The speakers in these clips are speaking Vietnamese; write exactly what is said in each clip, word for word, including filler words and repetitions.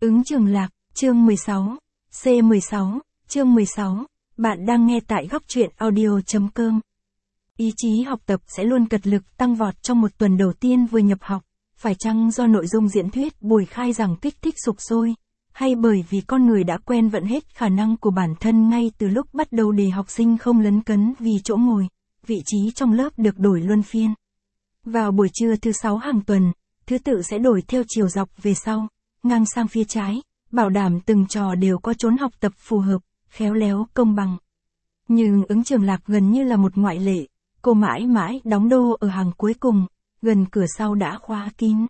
Ứng Trường Lạc, chương mười sáu, C mười sáu, chương mười sáu, bạn đang nghe tại góc truyện audio.com. Ý chí học tập sẽ luôn cật lực tăng vọt trong một tuần đầu tiên vừa nhập học, phải chăng do nội dung diễn thuyết buổi khai giảng kích thích sục sôi, hay bởi vì con người đã quen vận hết khả năng của bản thân ngay từ lúc bắt đầu để học sinh không lấn cấn vì chỗ ngồi, vị trí trong lớp được đổi luân phiên. Vào buổi trưa thứ sáu hàng tuần, thứ tự sẽ đổi theo chiều dọc về sau, ngang sang phía trái, bảo đảm từng trò đều có chốn học tập phù hợp, khéo léo, công bằng. Nhưng Ứng Trường Lạc gần như là một ngoại lệ, cô mãi mãi đóng đô ở hàng cuối cùng, gần cửa sau đã khóa kín.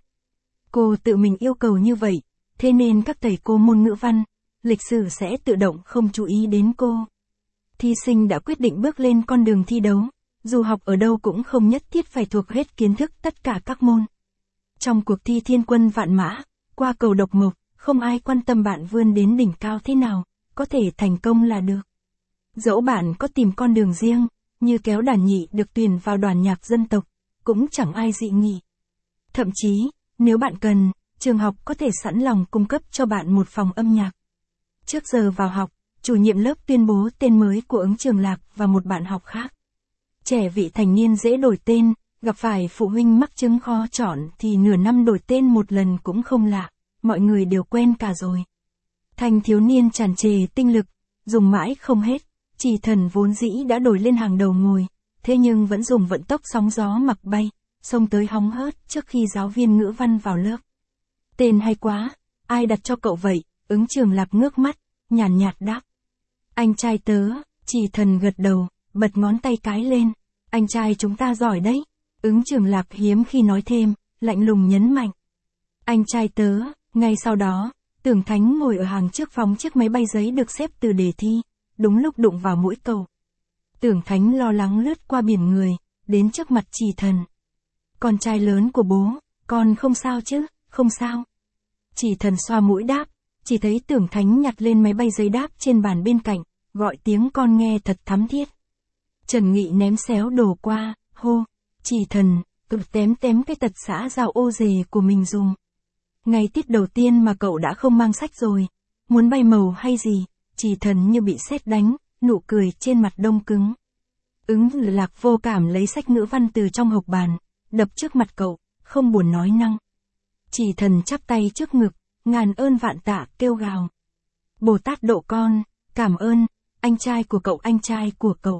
Cô tự mình yêu cầu như vậy, thế nên các thầy cô môn ngữ văn, lịch sử sẽ tự động không chú ý đến cô. Thí sinh đã quyết định bước lên con đường thi đấu, dù học ở đâu cũng không nhất thiết phải thuộc hết kiến thức tất cả các môn. Trong cuộc thi thiên quân vạn mã, qua cầu độc mộc, không ai quan tâm bạn vươn đến đỉnh cao thế nào, có thể thành công là được. Dẫu bạn có tìm con đường riêng, như kéo đàn nhị được tuyển vào đoàn nhạc dân tộc, cũng chẳng ai dị nghị. Thậm chí, nếu bạn cần, trường học có thể sẵn lòng cung cấp cho bạn một phòng âm nhạc. Trước giờ vào học, chủ nhiệm lớp tuyên bố tên mới của Ứng Trường Lạc và một bạn học khác. Trẻ vị thành niên dễ đổi tên, gặp phải phụ huynh mắc chứng khó chọn thì nửa năm đổi tên một lần cũng không lạ, mọi người đều quen cả rồi. Thanh thiếu niên tràn trề tinh lực, dùng mãi không hết, Chỉ Thần vốn dĩ đã đổi lên hàng đầu ngồi, thế nhưng vẫn dùng vận tốc sóng gió mặc bay, xông tới hóng hớt trước khi giáo viên ngữ văn vào lớp. Tên hay quá, ai đặt cho cậu vậy? Ứng Trường Lạc ngước mắt, nhàn nhạt đáp. Anh trai tớ. Chỉ Thần gật đầu, bật ngón tay cái lên. Anh trai chúng ta giỏi đấy. Ứng Trường Lạc hiếm khi nói thêm, lạnh lùng nhấn mạnh. Anh trai tớ. Ngay sau đó, Tưởng Thánh ngồi ở hàng trước phóng chiếc máy bay giấy được xếp từ đề thi, đúng lúc đụng vào mũi cầu. Tưởng Thánh lo lắng lướt qua biển người, đến trước mặt Chỉ Thần. Con trai lớn của bố, con không sao chứ? Không sao. Chỉ Thần xoa mũi đáp, chỉ thấy Tưởng Thánh nhặt lên máy bay giấy đáp trên bàn bên cạnh, gọi tiếng con nghe thật thắm thiết. Trần Nghị ném xéo đồ qua, hô, Chỉ Thần, tự tém tém cái tật xã giao ô dề của mình dùng. Ngày tiết đầu tiên mà cậu đã không mang sách rồi, muốn bay màu hay gì? Chỉ Thần như bị sét đánh, nụ cười trên mặt đông cứng. Ứng Lạc vô cảm lấy sách ngữ văn từ trong hộc bàn, đập trước mặt cậu, không buồn nói năng. Chỉ Thần chắp tay trước ngực, ngàn ơn vạn tạ kêu gào. Bồ Tát độ con, cảm ơn, anh trai của cậu anh trai của cậu.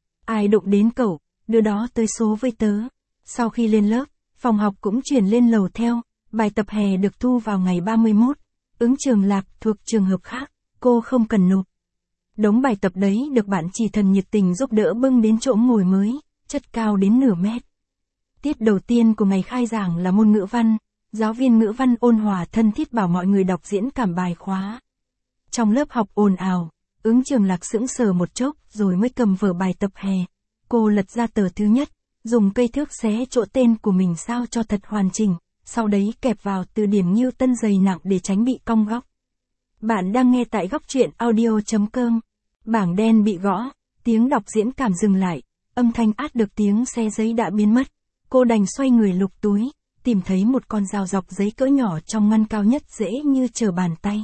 Ai đụng đến cậu, đưa đó tới số với tớ. Sau khi lên lớp, phòng học cũng chuyển lên lầu theo, bài tập hè được thu vào ngày ba mươi mốt. Ứng Trường Lạc thuộc trường hợp khác, cô không cần nộp. Đống bài tập đấy được bạn Chỉ Thần nhiệt tình giúp đỡ bưng đến chỗ ngồi mới, chất cao đến nửa mét. Tiết đầu tiên của ngày khai giảng là môn ngữ văn, giáo viên ngữ văn ôn hòa thân thiết bảo mọi người đọc diễn cảm bài khóa. Trong lớp học ồn ào, Ứng Trường Lạc sững sờ một chốc rồi mới cầm vở bài tập hè. Cô lật ra tờ thứ nhất, dùng cây thước xé chỗ tên của mình sao cho thật hoàn chỉnh, sau đấy kẹp vào từ điển Newton dày nặng để tránh bị cong góc. Bạn đang nghe tại góc truyện audio.com. Bảng đen bị gõ, tiếng đọc diễn cảm dừng lại, âm thanh át được tiếng xe giấy đã biến mất. Cô đành xoay người lục túi, tìm thấy một con dao dọc giấy cỡ nhỏ trong ngăn cao nhất dễ như trở bàn tay.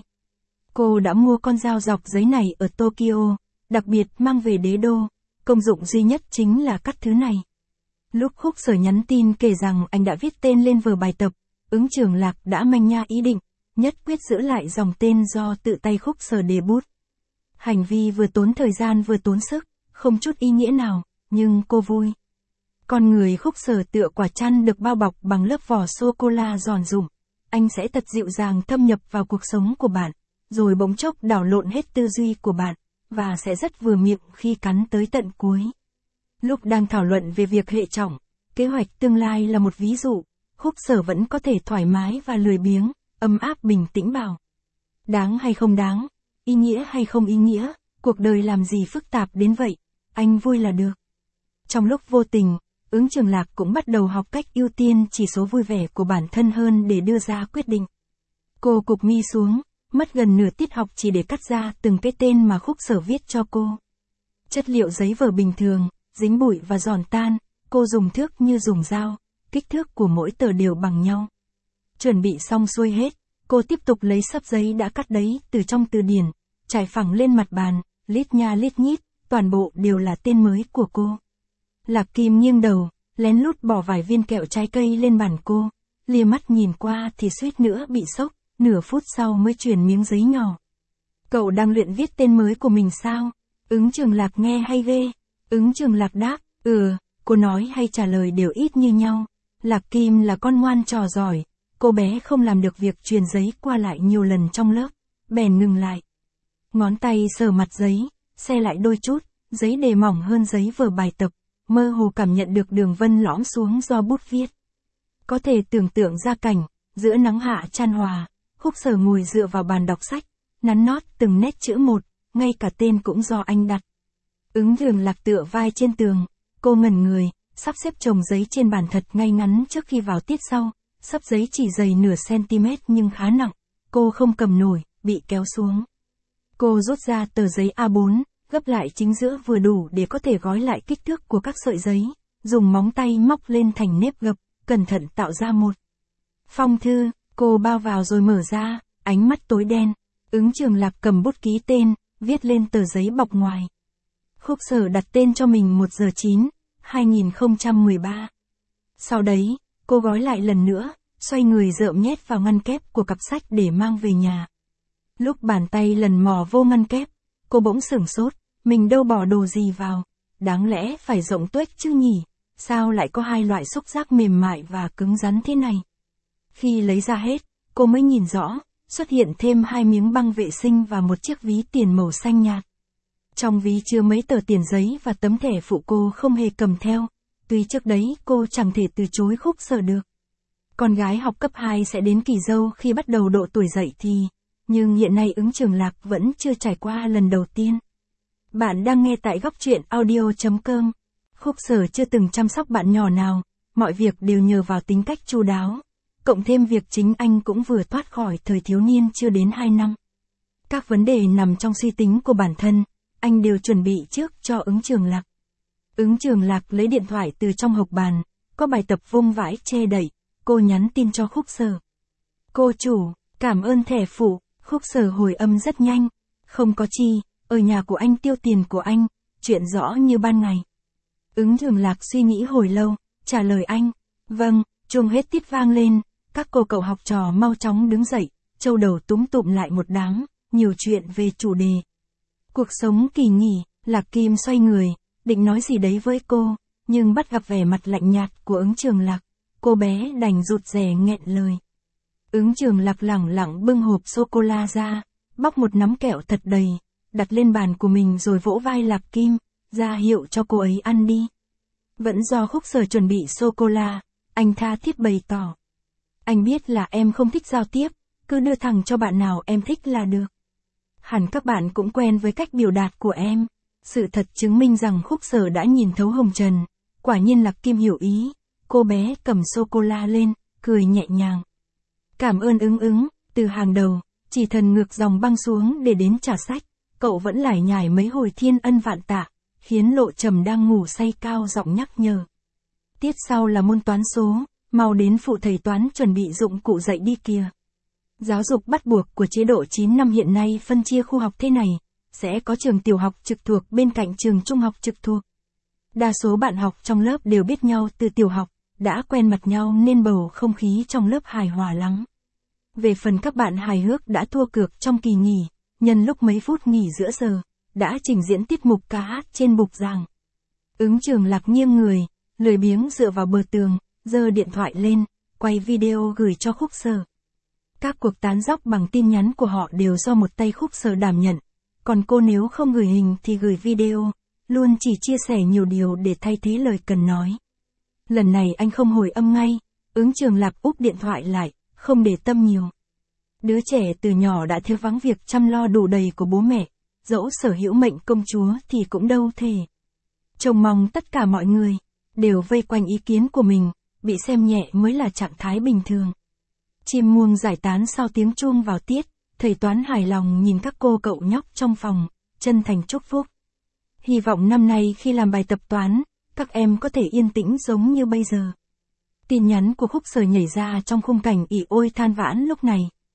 Cô đã mua con dao dọc giấy này ở Tokyo, đặc biệt mang về đế đô, công dụng duy nhất chính là cắt thứ này. Lúc Khúc Sở nhắn tin kể rằng anh đã viết tên lên vở bài tập, Ứng Trường Lạc đã manh nha ý định, nhất quyết giữ lại dòng tên do tự tay Khúc Sở đề bút. Hành vi vừa tốn thời gian vừa tốn sức, không chút ý nghĩa nào, nhưng cô vui. Con người Khúc Sở tựa quả chăn được bao bọc bằng lớp vỏ sô-cô-la giòn rụm, anh sẽ thật dịu dàng thâm nhập vào cuộc sống của bạn, rồi bỗng chốc đảo lộn hết tư duy của bạn, và sẽ rất vừa miệng khi cắn tới tận cuối. Lúc đang thảo luận về việc hệ trọng, kế hoạch tương lai là một ví dụ, Khúc Sở vẫn có thể thoải mái và lười biếng, ấm áp bình tĩnh bảo. Đáng hay không đáng, ý nghĩa hay không ý nghĩa, cuộc đời làm gì phức tạp đến vậy, anh vui là được. Trong lúc vô tình, Ứng Trường Lạc cũng bắt đầu học cách ưu tiên chỉ số vui vẻ của bản thân hơn để đưa ra quyết định. Cô cụp mi xuống, mất gần nửa tiết học chỉ để cắt ra từng cái tên mà Khúc Sở viết cho cô. Chất liệu giấy vở bình thường, dính bụi và giòn tan, cô dùng thước như dùng dao, kích thước của mỗi tờ đều bằng nhau. Chuẩn bị xong xuôi hết, cô Cô tiếp tục lấy xấp giấy đã cắt đấy từ trong từ điển, trải phẳng lên mặt bàn, lít nha lít nhít, toàn bộ đều là tên mới của cô. Lạc Kim nghiêng đầu, lén lút bỏ vài viên kẹo trái cây lên bàn cô, lia mắt nhìn qua thì suýt nữa bị sốc, nửa phút sau mới truyền miếng giấy nhỏ. Cậu đang luyện viết tên mới của mình sao? Ứng Trường Lạc nghe hay ghê. Ứng Trường Lạc đáp, ừ, cô nói hay trả lời đều ít như nhau. Lạc Kim là con ngoan trò giỏi, cô bé không làm được việc truyền giấy qua lại nhiều lần trong lớp, bèn ngừng lại. Ngón tay sờ mặt giấy, xe lại đôi chút, giấy đề mỏng hơn giấy vở bài tập, mơ hồ cảm nhận được đường vân lõm xuống do bút viết. Có thể tưởng tượng ra cảnh, giữa nắng hạ chan hòa, Khúc Sở ngồi dựa vào bàn đọc sách, nắn nót từng nét chữ một, ngay cả tên cũng do anh đặt. Ứng Trường Lạc tựa vai trên tường, cô ngẩn người, sắp xếp chồng giấy trên bàn thật ngay ngắn trước khi vào tiết sau, xấp giấy chỉ dày nửa cm nhưng khá nặng, cô không cầm nổi, bị kéo xuống. Cô rút ra tờ giấy A bốn, gấp lại chính giữa vừa đủ để có thể gói lại kích thước của các sợi giấy, dùng móng tay móc lên thành nếp gập, cẩn thận tạo ra một phong thư, cô bao vào rồi mở ra, ánh mắt tối đen. Ứng Trường Lạc cầm bút ký tên, viết lên tờ giấy bọc ngoài. Khúc Sở đặt tên cho mình một giờ chín, hai nghìn không trăm mười ba. Sau đấy, cô gói lại lần nữa, xoay người rợm nhét vào ngăn kép của cặp sách để mang về nhà. Lúc bàn tay lần mò vô ngăn kép, cô bỗng sửng sốt, mình đâu bỏ đồ gì vào, đáng lẽ phải rộng tuếch chứ nhỉ, sao lại có hai loại xúc giác mềm mại và cứng rắn thế này. Khi lấy ra hết, cô mới nhìn rõ, xuất hiện thêm hai miếng băng vệ sinh và một chiếc ví tiền màu xanh nhạt. Trong ví chứa mấy tờ tiền giấy và tấm thẻ phụ cô không hề cầm theo, tuy trước đấy cô chẳng thể từ chối Khúc Sở được. Con gái học cấp hai sẽ đến kỳ dâu khi bắt đầu độ tuổi dậy thì, nhưng hiện nay Ứng Trường Lạc vẫn chưa trải qua lần đầu tiên. Bạn đang nghe tại góc truyện audio chấm com. Khúc Sở chưa từng chăm sóc bạn nhỏ nào, mọi việc đều nhờ vào tính cách chu đáo. Cộng thêm việc chính anh cũng vừa thoát khỏi thời thiếu niên chưa đến hai năm. Các vấn đề nằm trong suy tính của bản thân, anh đều chuẩn bị trước cho Ứng Trường Lạc. Ứng Trường Lạc lấy điện thoại từ trong hộc bàn, có bài tập vung vãi che đậy, cô nhắn tin cho Khúc Sở. Cô chủ, cảm ơn thẻ phụ. Khúc Sở hồi âm rất nhanh, không có chi, ở nhà của anh tiêu tiền của anh, chuyện rõ như ban ngày. Ứng Trường Lạc suy nghĩ hồi lâu, trả lời anh, vâng, chuông hết tiết vang lên, các cô cậu học trò mau chóng đứng dậy, châu đầu túm tụm lại một đám, nhiều chuyện về chủ đề. Cuộc sống kỳ nghỉ, Lạc Kim xoay người, định nói gì đấy với cô, nhưng bắt gặp vẻ mặt lạnh nhạt của Ứng Trường Lạc, cô bé đành rụt rè nghẹn lời. Ứng Trường Lạc lẳng lặng bưng hộp sô-cô-la ra, bóc một nắm kẹo thật đầy, đặt lên bàn của mình rồi vỗ vai Lạc Kim, ra hiệu cho cô ấy ăn đi. Vẫn do Khúc Sở chuẩn bị sô-cô-la, anh tha thiết bày tỏ. Anh biết là em không thích giao tiếp, cứ đưa thẳng cho bạn nào em thích là được. Hẳn các bạn cũng quen với cách biểu đạt của em. Sự thật chứng minh rằng Khúc Sở đã nhìn thấu hồng trần, quả nhiên Lạc Kim hiểu ý, cô bé cầm sô-cô-la lên, cười nhẹ nhàng. Cảm ơn Ứng Ứng, từ hàng đầu, chỉ thần ngược dòng băng xuống để đến trả sách, cậu vẫn lải nhải mấy hồi thiên ân vạn tạ, khiến Lộ Trầm đang ngủ say cao giọng nhắc nhở. Tiết sau là môn toán số, mau đến phụ thầy toán chuẩn bị dụng cụ dạy đi kìa. Giáo dục bắt buộc của chế độ chín năm hiện nay phân chia khu học thế này, sẽ có trường tiểu học trực thuộc bên cạnh trường trung học trực thuộc. Đa số bạn học trong lớp đều biết nhau từ tiểu học, đã quen mặt nhau nên bầu không khí trong lớp hài hòa lắm. Về phần các bạn hài hước đã thua cược trong kỳ nghỉ, nhân lúc mấy phút nghỉ giữa giờ, đã trình diễn tiết mục ca hát trên bục giảng. Ứng Trường Lạc nghiêng người, lười biếng dựa vào bờ tường, giơ điện thoại lên, quay video gửi cho Khúc Sở. Các cuộc tán dóc bằng tin nhắn của họ đều do một tay Khúc Sở đảm nhận, còn cô nếu không gửi hình thì gửi video, luôn chỉ chia sẻ nhiều điều để thay thế lời cần nói. Lần này anh không hồi âm ngay, Ứng Trường Lạc úp điện thoại lại, không để tâm nhiều. Đứa trẻ từ nhỏ đã thiếu vắng việc chăm lo đủ đầy của bố mẹ, dẫu sở hữu mệnh công chúa thì cũng đâu thể. Trông mong tất cả mọi người đều vây quanh ý kiến của mình, bị xem nhẹ mới là trạng thái bình thường. Chim muông giải tán sau tiếng chuông vào tiết, thầy toán hài lòng nhìn các cô cậu nhóc trong phòng, chân thành chúc phúc. Hy vọng năm nay khi làm bài tập toán, các em có thể yên tĩnh giống như bây giờ. Tin nhắn của Khúc Sở nhảy ra trong khung cảnh ỉ ôi than vãn lúc này,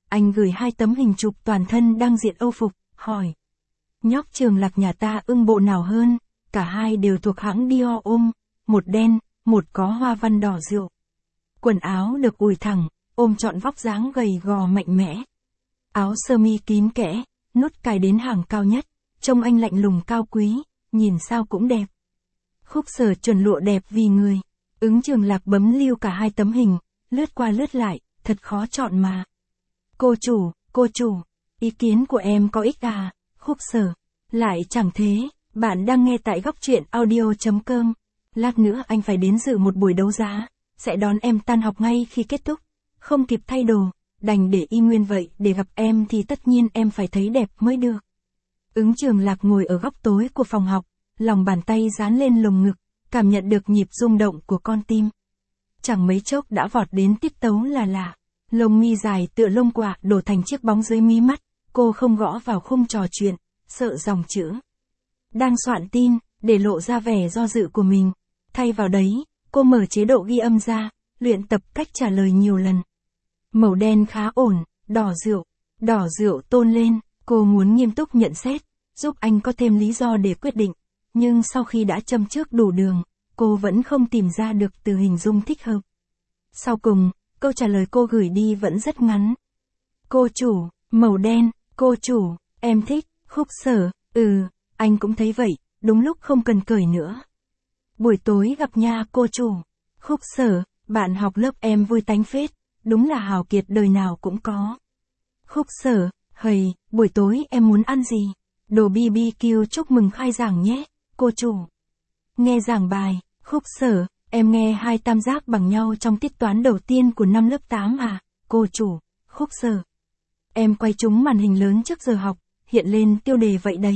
anh gửi hai tấm hình chụp toàn thân đang diện Âu phục, hỏi. Nhóc Trường Lạc nhà ta ưng bộ nào hơn, cả hai đều thuộc hãng Dior ôm, một đen, một có hoa văn đỏ rượu. Quần áo được ủi thẳng, ôm trọn vóc dáng gầy gò mạnh mẽ. Áo sơ mi kín kẽ, nút cài đến hàng cao nhất, trông anh lạnh lùng cao quý, nhìn sao cũng đẹp. Khúc Sở chuẩn lụa đẹp vì người. Ứng Trường Lạc bấm lưu cả hai tấm hình, lướt qua lướt lại, thật khó chọn mà. Cô chủ, cô chủ, ý kiến của em có ích à, Khúc Sở. Lại chẳng thế, bạn đang nghe tại góc truyện audio chấm com. Lát nữa anh phải đến dự một buổi đấu giá, sẽ đón em tan học ngay khi kết thúc. Không kịp thay đồ, đành để y nguyên vậy, để gặp em thì tất nhiên em phải thấy đẹp mới được. Ứng Trường Lạc ngồi ở góc tối của phòng học, lòng bàn tay dán lên lồng ngực, cảm nhận được nhịp rung động của con tim. Chẳng mấy chốc đã vọt đến tiết tấu là lạ. Lông mi dài tựa lông quạ đổ thành chiếc bóng dưới mí mắt, cô không gõ vào khung trò chuyện, sợ dòng chữ. Đang soạn tin, để lộ ra vẻ do dự của mình. Thay vào đấy, cô mở chế độ ghi âm ra, luyện tập cách trả lời nhiều lần. Màu đen khá ổn, đỏ rượu. Đỏ rượu tôn lên, cô muốn nghiêm túc nhận xét, giúp anh có thêm lý do để quyết định. Nhưng sau khi đã châm trước đủ đường, cô vẫn không tìm ra được từ hình dung thích hợp. Sau cùng, câu trả lời cô gửi đi vẫn rất ngắn. Cô chủ, màu đen, cô chủ, em thích, Khúc Sở, ừ, anh cũng thấy vậy, đúng lúc không cần cởi nữa. Buổi tối gặp nha cô chủ. Khúc Sở, bạn học lớp em vui tánh phết, đúng là hào kiệt đời nào cũng có. Khúc Sở, hầy, buổi tối em muốn ăn gì? Đồ bê bê kiu chúc mừng khai giảng nhé, cô chủ. Nghe giảng bài, Khúc Sở, em nghe hai tam giác bằng nhau trong tiết toán đầu tiên của năm lớp tám à, cô chủ. Khúc Sở, em quay trúng màn hình lớn trước giờ học, hiện lên tiêu đề vậy đấy.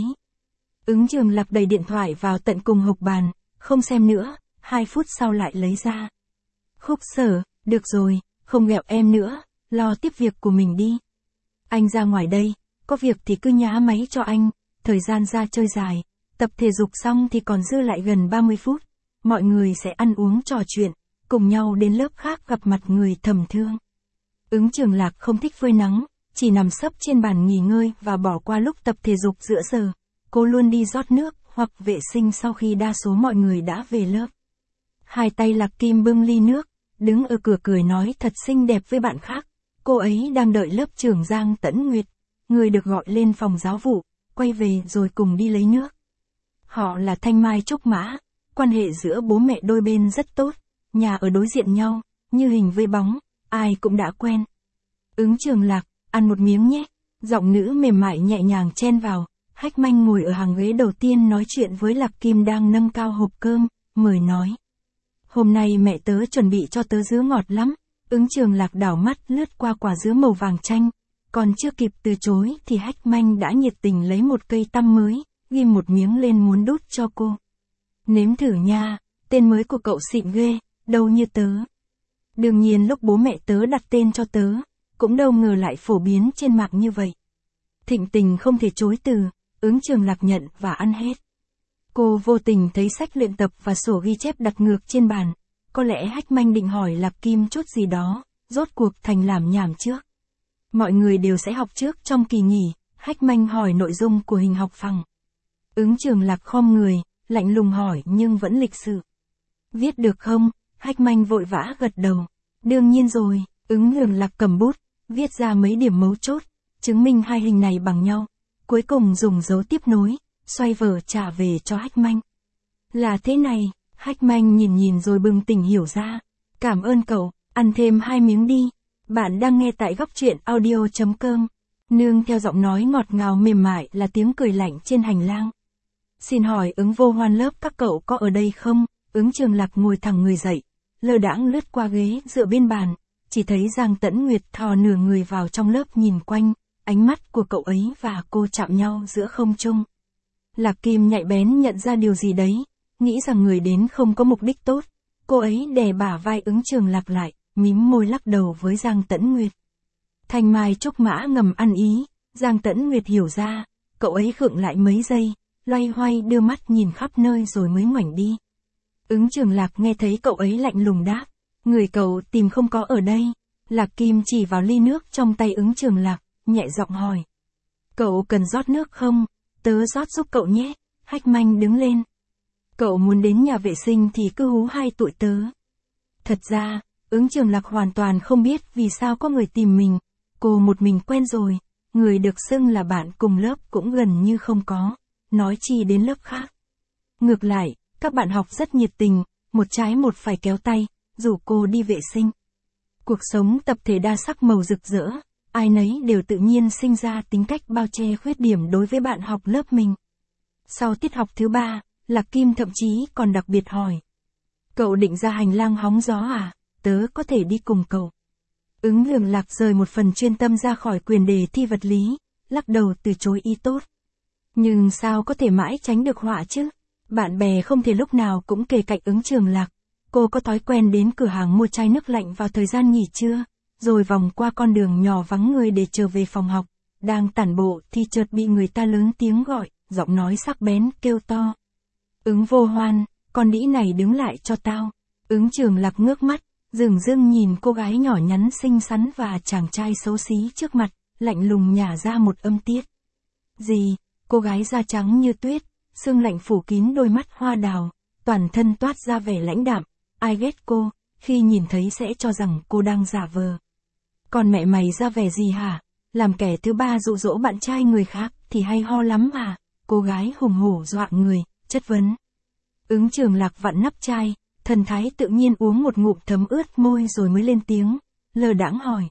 Ứng Trường Lạc đẩy điện thoại vào tận cùng hộc bàn, không xem nữa, hai phút sau lại lấy ra. Khúc Sở, được rồi, không ghẹo em nữa, lo tiếp việc của mình đi. Anh ra ngoài đây, có việc thì cứ nhá máy cho anh, thời gian ra chơi dài, tập thể dục xong thì còn dư lại gần ba mươi phút, mọi người sẽ ăn uống trò chuyện, cùng nhau đến lớp khác gặp mặt người thầm thương. Ứng Trường Lạc không thích phơi nắng, chỉ nằm sấp trên bàn nghỉ ngơi và bỏ qua lúc tập thể dục giữa giờ. Cô luôn đi rót nước hoặc vệ sinh sau khi đa số mọi người đã về lớp. Hai tay Lạc Kim bưng ly nước, đứng ở cửa cười nói thật xinh đẹp với bạn khác. Cô ấy đang đợi lớp trưởng Giang Tẫn Nguyệt, người được gọi lên phòng giáo vụ, quay về rồi cùng đi lấy nước. Họ là Thanh Mai Trúc Mã, quan hệ giữa bố mẹ đôi bên rất tốt, nhà ở đối diện nhau, như hình với bóng, ai cũng đã quen. Ứng Trường Lạc, ăn một miếng nhé, giọng nữ mềm mại nhẹ nhàng chen vào. Hách Manh ngồi ở hàng ghế đầu tiên nói chuyện với Lạc Kim đang nâng cao hộp cơm, mời nói. Hôm nay mẹ tớ chuẩn bị cho tớ dứa ngọt lắm. Ứng Trường Lạc đảo mắt lướt qua quả dứa màu vàng chanh, còn chưa kịp từ chối thì Hách Manh đã nhiệt tình lấy một cây tăm mới, ghim một miếng lên muốn đút cho cô. Nếm thử nha, tên mới của cậu xịn ghê, đâu như tớ. Đương nhiên lúc bố mẹ tớ đặt tên cho tớ, cũng đâu ngờ lại phổ biến trên mạng như vậy. Thịnh tình không thể chối từ, Ứng Trường Lạc nhận và ăn hết. Cô vô tình thấy sách luyện tập và sổ ghi chép đặt ngược trên bàn. Có lẽ Hách Manh định hỏi Lạc Kim chút gì đó, rốt cuộc thành làm nhảm trước. Mọi người đều sẽ học trước trong kỳ nghỉ, Hách Manh hỏi nội dung của hình học phẳng. Ứng Trường Lạc khom người, lạnh lùng hỏi nhưng vẫn lịch sự. Viết được không? Hách Manh vội vã gật đầu. Đương nhiên rồi, Ứng Trường Lạc cầm bút, viết ra mấy điểm mấu chốt, chứng minh hai hình này bằng nhau. Cuối cùng dùng dấu tiếp nối, xoay vở trả về cho Hách Manh. Là thế này, Hách Manh nhìn nhìn rồi bừng tỉnh hiểu ra. Cảm ơn cậu, ăn thêm hai miếng đi. Bạn đang nghe tại góc truyện audio chấm com. Nương theo giọng nói ngọt ngào mềm mại là tiếng cười lạnh trên hành lang. Xin hỏi Ứng Vô Hoan lớp các cậu có ở đây không? Ứng Trường Lạc ngồi thẳng người dậy, lơ đãng lướt qua ghế dựa bên bàn, chỉ thấy Giang Tẫn Nguyệt thò nửa người vào trong lớp nhìn quanh, ánh mắt của cậu ấy và cô chạm nhau giữa không trung. Lạc Kim nhạy bén nhận ra điều gì đấy, nghĩ rằng người đến không có mục đích tốt, cô ấy đè bả vai Ứng Trường Lạc lại, mím môi lắc đầu với Giang Tẫn Nguyệt. Thanh Mai Trúc Mã ngầm ăn ý, Giang Tẫn Nguyệt hiểu ra, cậu ấy khựng lại mấy giây, loay hoay đưa mắt nhìn khắp nơi rồi mới ngoảnh đi. Ứng Trường Lạc nghe thấy cậu ấy lạnh lùng đáp, người cậu tìm không có ở đây, Lạc Kim chỉ vào ly nước trong tay Ứng Trường Lạc, nhẹ giọng hỏi. Cậu cần rót nước không? Tớ rót giúp cậu nhé. Hách Manh đứng lên. Cậu muốn đến nhà vệ sinh thì cứ hú hai tụi tớ. Thật ra, Ứng Trường Lạc hoàn toàn không biết vì sao có người tìm mình. Cô một mình quen rồi, người được xưng là bạn cùng lớp cũng gần như không có, nói chi đến lớp khác. Ngược lại, các bạn học rất nhiệt tình, một trái một phải kéo tay, rủ cô đi vệ sinh. Cuộc sống tập thể đa sắc màu rực rỡ, ai nấy đều tự nhiên sinh ra tính cách bao che khuyết điểm đối với bạn học lớp mình. Sau tiết học thứ ba, Lạc Kim thậm chí còn đặc biệt hỏi. Cậu định ra hành lang hóng gió à? Tớ có thể đi cùng cậu. Ứng Trường Lạc rời một phần chuyên tâm ra khỏi quyền đề thi vật lý, lắc đầu từ chối ý tốt. Nhưng sao có thể mãi tránh được họa chứ? Bạn bè không thể lúc nào cũng kề cạnh Ứng Trường Lạc. Cô có thói quen đến cửa hàng mua chai nước lạnh vào thời gian nghỉ trưa, rồi vòng qua con đường nhỏ vắng người để trở về phòng học. Đang tản bộ thì chợt bị người ta lớn tiếng gọi, giọng nói sắc bén kêu to. Ứng Vô Hoan, con đĩ này đứng lại cho tao. Ứng Trường Lạc ngước mắt, dửng dưng nhìn cô gái nhỏ nhắn xinh xắn và chàng trai xấu xí trước mặt, lạnh lùng nhả ra một âm tiết. Gì? Cô gái da trắng như tuyết, sương lạnh phủ kín đôi mắt hoa đào, toàn thân toát ra vẻ lãnh đạm. Ai ghét cô, khi nhìn thấy sẽ cho rằng cô đang giả vờ. Còn mẹ mày ra vẻ gì hả? Làm kẻ thứ ba dụ dỗ bạn trai người khác thì hay ho lắm à? Cô gái hùng hổ dọa người, chất vấn. Ứng Trường Lạc vặn nắp chai, thần thái tự nhiên uống một ngụm thấm ướt môi rồi mới lên tiếng, lơ đãng hỏi.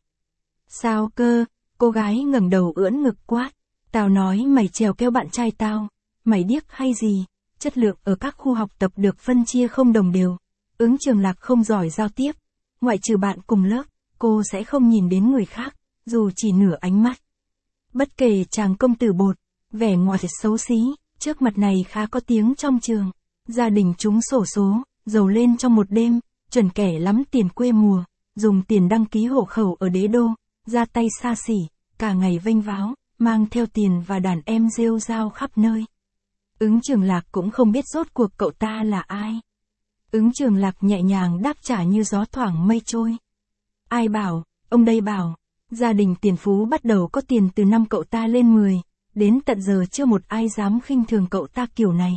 Sao cơ? Cô gái ngẩng đầu ưỡn ngực quát. Tao nói mày trèo keo bạn trai tao, mày điếc hay gì? Chất lượng ở các khu học tập được phân chia không đồng đều. Ứng Trường Lạc không giỏi giao tiếp, ngoại trừ bạn cùng lớp, cô sẽ không nhìn đến người khác, dù chỉ nửa ánh mắt. Bất kể chàng công tử bột, vẻ ngoài xấu xí, trước mặt này khá có tiếng trong trường. Gia đình chúng xổ số, giàu lên trong một đêm, chuẩn kẻ lắm tiền quê mùa, dùng tiền đăng ký hộ khẩu ở đế đô, ra tay xa xỉ, cả ngày vênh váo, mang theo tiền và đàn em rêu rao khắp nơi. Ứng Trường Lạc cũng không biết rốt cuộc cậu ta là ai. Ứng Trường Lạc nhẹ nhàng đáp trả như gió thoảng mây trôi. Ai bảo, ông đây bảo, gia đình tiền phú bắt đầu có tiền từ năm cậu ta lên mười, đến tận giờ chưa một ai dám khinh thường cậu ta kiểu này.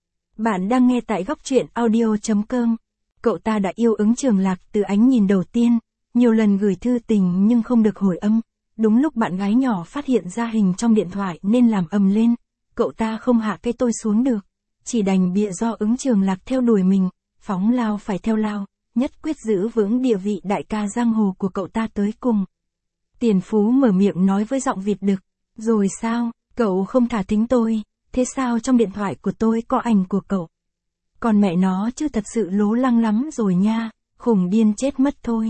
Bạn đang nghe tại góc truyện audio chấm com. Cậu ta đã yêu Ứng Trường Lạc từ ánh nhìn đầu tiên, nhiều lần gửi thư tình nhưng không được hồi âm. Đúng lúc bạn gái nhỏ phát hiện ra hình trong điện thoại nên làm ầm lên, cậu ta không hạ cây tôi xuống được, chỉ đành bịa do Ứng Trường Lạc theo đuổi mình, phóng lao phải theo lao, nhất quyết giữ vững địa vị đại ca giang hồ của cậu ta tới cùng. Tiền Phú mở miệng nói với giọng Việt đực, rồi sao, cậu không thả thính tôi, thế sao trong điện thoại của tôi có ảnh của cậu? Còn mẹ nó chứ thật sự lố lăng lắm rồi nha, khùng điên chết mất thôi.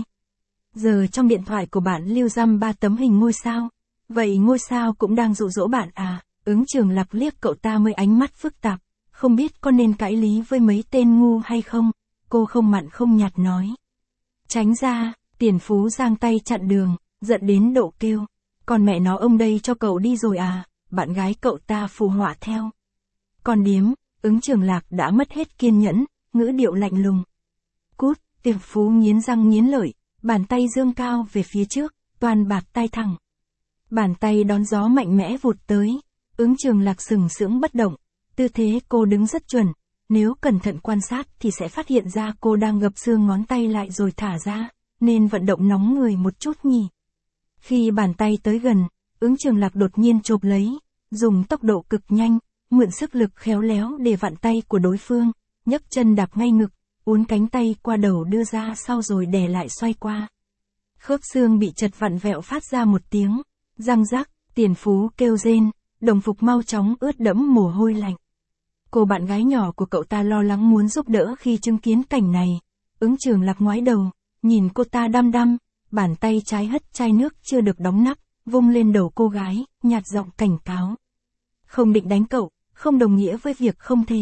Giờ trong điện thoại của bạn lưu dăm ba tấm hình ngôi sao, vậy ngôi sao cũng đang dụ dỗ bạn à? Ứng Trường Lạc liếc cậu ta mới ánh mắt phức tạp, không biết có nên cãi lý với mấy tên ngu hay không, cô không mặn không nhạt nói. Tránh ra, Tiền Phú giang tay chặn đường, giận đến độ kêu, còn mẹ nó ông đây cho cậu đi rồi à? Bạn gái cậu ta phù họa theo. Còn điếm, Ứng Trường Lạc đã mất hết kiên nhẫn, ngữ điệu lạnh lùng. Cút, Tiền Phú nghiến răng nghiến lợi, bàn tay dương cao về phía trước, toàn bạt tai thẳng. Bàn tay đón gió mạnh mẽ vụt tới, Ứng Trường Lạc sừng sững bất động, tư thế cô đứng rất chuẩn, nếu cẩn thận quan sát thì sẽ phát hiện ra cô đang gập xương ngón tay lại rồi thả ra, nên vận động nóng người một chút nhỉ. Khi bàn tay tới gần, Ứng Trường Lạc đột nhiên chộp lấy, dùng tốc độ cực nhanh, mượn sức lực khéo léo để vặn tay của đối phương, nhấc chân đạp ngay ngực, uốn cánh tay qua đầu đưa ra sau rồi đè lại xoay qua. Khớp xương bị chật vặn vẹo phát ra một tiếng, răng rắc, Tiền Phú kêu rên, đồng phục mau chóng ướt đẫm mồ hôi lạnh. Cô bạn gái nhỏ của cậu ta lo lắng muốn giúp đỡ khi chứng kiến cảnh này. Ứng Trường Lạc ngoái đầu, nhìn cô ta đăm đăm, bàn tay trái hất chai nước chưa được đóng nắp, vung lên đầu cô gái, nhạt giọng cảnh cáo. Không định đánh cậu, không đồng nghĩa với việc không thể.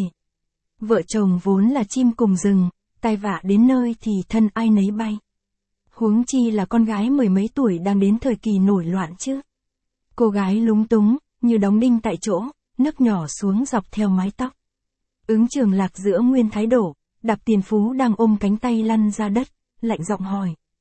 Vợ chồng vốn là chim cùng rừng, tai vạ đến nơi thì thân ai nấy bay. Huống chi là con gái mười mấy tuổi đang đến thời kỳ nổi loạn chứ. Cô gái lúng túng, như đóng đinh tại chỗ, nước nhỏ xuống dọc theo mái tóc. Ứng Trường Lạc giữa nguyên thái độ, đạp Tiền Phú đang ôm cánh tay lăn ra đất, lạnh giọng hỏi.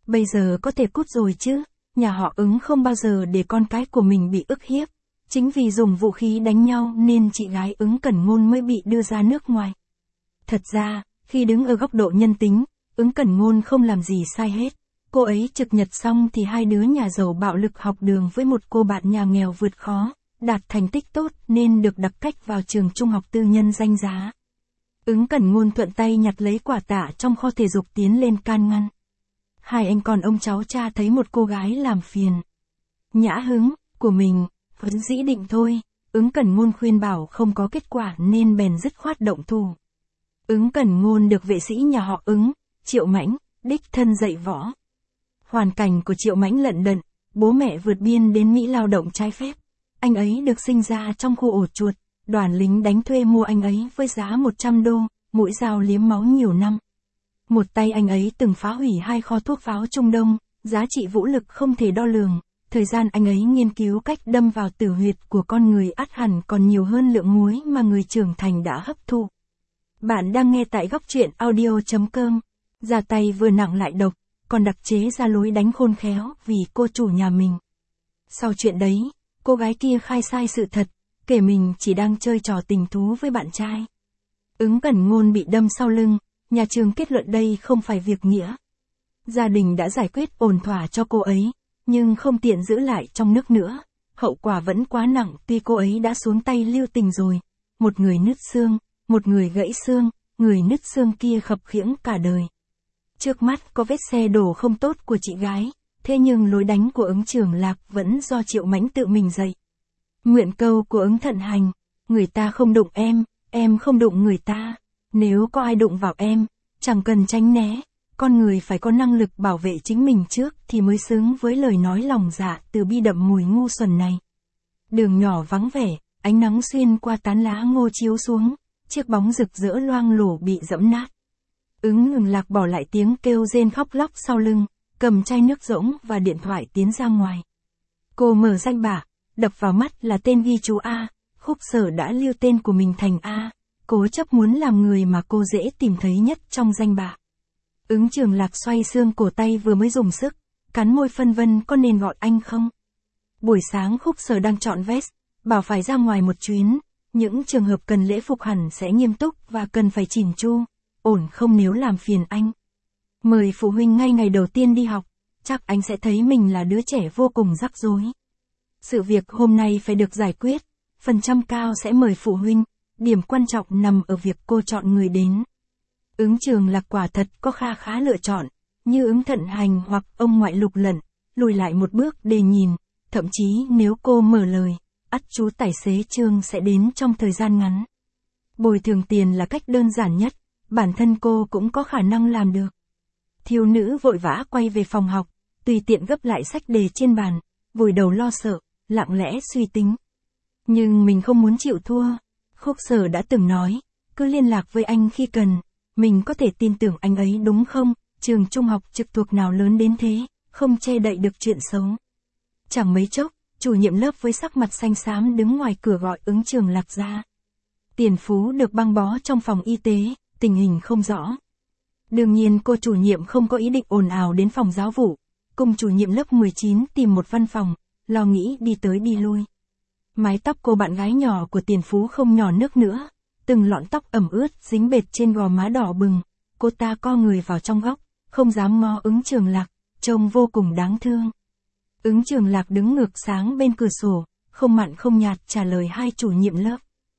Bây giờ có thể cút rồi chứ, nhà họ Ứng không bao giờ để con cái của mình bị ức hiếp. Chính vì dùng vũ khí đánh nhau nên chị gái Ứng Cẩn Ngôn mới bị đưa ra nước ngoài. Thật ra, khi đứng ở góc độ nhân tính, Ứng Cẩn Ngôn không làm gì sai hết. Cô ấy trực nhật xong thì hai đứa nhà giàu bạo lực học đường với một cô bạn nhà nghèo vượt khó, đạt thành tích tốt nên được đặc cách vào trường trung học tư nhân danh giá. Ứng Cẩn Ngôn thuận tay nhặt lấy quả tạ trong kho thể dục tiến lên can ngăn. Hai anh con ông cháu cha thấy một cô gái làm phiền nhã hứng của mình, vẫn dĩ định thôi. Ứng Cẩn Ngôn khuyên bảo không có kết quả nên bèn dứt khoát động thủ. Ứng Cẩn Ngôn được vệ sĩ nhà họ Ứng, Triệu Mãnh, đích thân dạy võ. Hoàn cảnh của Triệu Mãnh lận đận, bố mẹ vượt biên đến Mỹ lao động trái phép. Anh ấy được sinh ra trong khu ổ chuột, đoàn lính đánh thuê mua anh ấy với giá một trăm đô, mũi dao liếm máu nhiều năm. Một tay anh ấy từng phá hủy hai kho thuốc pháo Trung Đông, giá trị vũ lực không thể đo lường. Thời gian anh ấy nghiên cứu cách đâm vào tử huyệt của con người ắt hẳn còn nhiều hơn lượng muối mà người trưởng thành đã hấp thụ. Bạn đang nghe tại góc truyện audio chấm com. Ra tay vừa nặng lại độc, còn đặc chế ra lối đánh khôn khéo vì cô chủ nhà mình. Sau chuyện đấy, cô gái kia khai sai sự thật, kể mình chỉ đang chơi trò tình thú với bạn trai. Ứng Cẩn Ngôn bị đâm sau lưng, nhà trường kết luận đây không phải việc nghĩa. Gia đình đã giải quyết ổn thỏa cho cô ấy, nhưng không tiện giữ lại trong nước nữa. Hậu quả vẫn quá nặng tuy cô ấy đã xuống tay lưu tình rồi. Một người nứt xương, một người gãy xương, người nứt xương kia khập khiễng cả đời. Trước mắt có vết xe đổ không tốt của chị gái, thế nhưng lối đánh của Ứng Trường Lạc vẫn do Triệu Mãnh tự mình dạy. Nguyện câu của Ứng Thận Hành, người ta không đụng em, em không đụng người ta. Nếu có ai đụng vào em, chẳng cần tránh né, con người phải có năng lực bảo vệ chính mình trước thì mới xứng với lời nói lòng dạ từ bi đậm mùi ngu xuẩn này. Đường nhỏ vắng vẻ, ánh nắng xuyên qua tán lá ngô chiếu xuống, chiếc bóng rực rỡ loang lổ bị dẫm nát. Ứng Ngừng Lạc bỏ lại tiếng kêu rên khóc lóc sau lưng, cầm chai nước rỗng và điện thoại tiến ra ngoài. Cô mở danh bạ, đập vào mắt là tên ghi chú A, Khúc Sở đã lưu tên của mình thành A, cố chấp muốn làm người mà cô dễ tìm thấy nhất trong danh bạ. Ứng Trường Lạc xoay xương cổ tay vừa mới dùng sức, cắn môi phân vân có nên gọi anh không. Buổi sáng Khúc Sở đang chọn vest, bảo phải ra ngoài một chuyến, những trường hợp cần lễ phục hẳn sẽ nghiêm túc và cần phải chỉn chu, ổn không nếu làm phiền anh. Mời phụ huynh ngay ngày đầu tiên đi học, chắc anh sẽ thấy mình là đứa trẻ vô cùng rắc rối. Sự việc hôm nay phải được giải quyết, phần trăm cao sẽ mời phụ huynh, điểm quan trọng nằm ở việc cô chọn người đến. Ứng Trường Lạc quả thật có kha khá lựa chọn, như Ứng Thận Hành hoặc ông ngoại Lục Lận, lùi lại một bước để nhìn, thậm chí nếu cô mở lời, ắt chú tài xế Trương sẽ đến trong thời gian ngắn. Bồi thường tiền là cách đơn giản nhất, bản thân cô cũng có khả năng làm được. Thiếu nữ vội vã quay về phòng học, tùy tiện gấp lại sách đề trên bàn, vùi đầu lo sợ, lặng lẽ suy tính. Nhưng mình không muốn chịu thua. Khúc Sở đã từng nói, cứ liên lạc với anh khi cần, mình có thể tin tưởng anh ấy đúng không? Trường trung học trực thuộc nào lớn đến thế, không che đậy được chuyện xấu. Chẳng mấy chốc, chủ nhiệm lớp với sắc mặt xanh xám đứng ngoài cửa gọi Ứng Trường Lạc ra. Tiền Phú được băng bó trong phòng y tế, tình hình không rõ. Đương nhiên cô chủ nhiệm không có ý định ồn ào đến phòng giáo vụ, cùng chủ nhiệm lớp mười chín tìm một văn phòng, lo nghĩ đi tới đi lui. Mái tóc cô bạn gái nhỏ của Tiền Phú không nhỏ nước nữa, từng lọn tóc ẩm ướt dính bệt trên gò má đỏ bừng, cô ta co người vào trong góc, không dám ngó Ứng Trường Lạc, trông vô cùng đáng thương. Ứng Trường Lạc đứng ngược sáng bên cửa sổ, không mặn không nhạt trả lời hai chủ nhiệm lớp.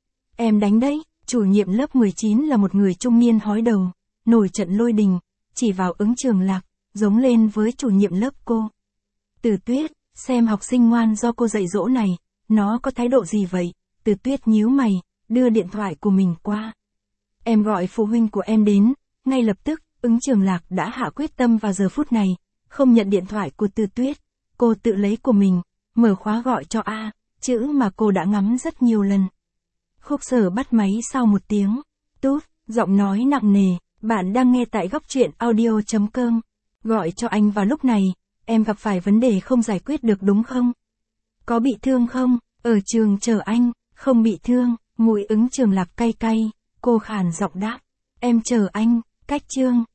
Em đánh đấy. Chủ nhiệm lớp mười chín là một người trung niên hói đầu, nổi trận lôi đình, chỉ vào Ứng Trường Lạc, giống lên với chủ nhiệm lớp cô. Từ Tuyết, xem học sinh ngoan do cô dạy dỗ này, nó có thái độ gì vậy? Từ Tuyết nhíu mày, đưa điện thoại của mình qua. Em gọi phụ huynh của em đến, ngay lập tức, Ứng Trường Lạc đã hạ quyết tâm vào giờ phút này, không nhận điện thoại của Từ Tuyết, cô tự lấy của mình, mở khóa gọi cho A, chữ mà cô đã ngắm rất nhiều lần. Khúc Sở bắt máy sau một tiếng. Tút, giọng nói nặng nề, bạn đang nghe tại góc truyện audio chấm com. Gọi cho anh vào lúc này, em gặp phải vấn đề không giải quyết được đúng không? Có bị thương không? Ở trường chờ anh, không bị thương. Mũi Ứng Trường Lạc cay cay, cô khàn giọng đáp. Em chờ anh, cách Trương.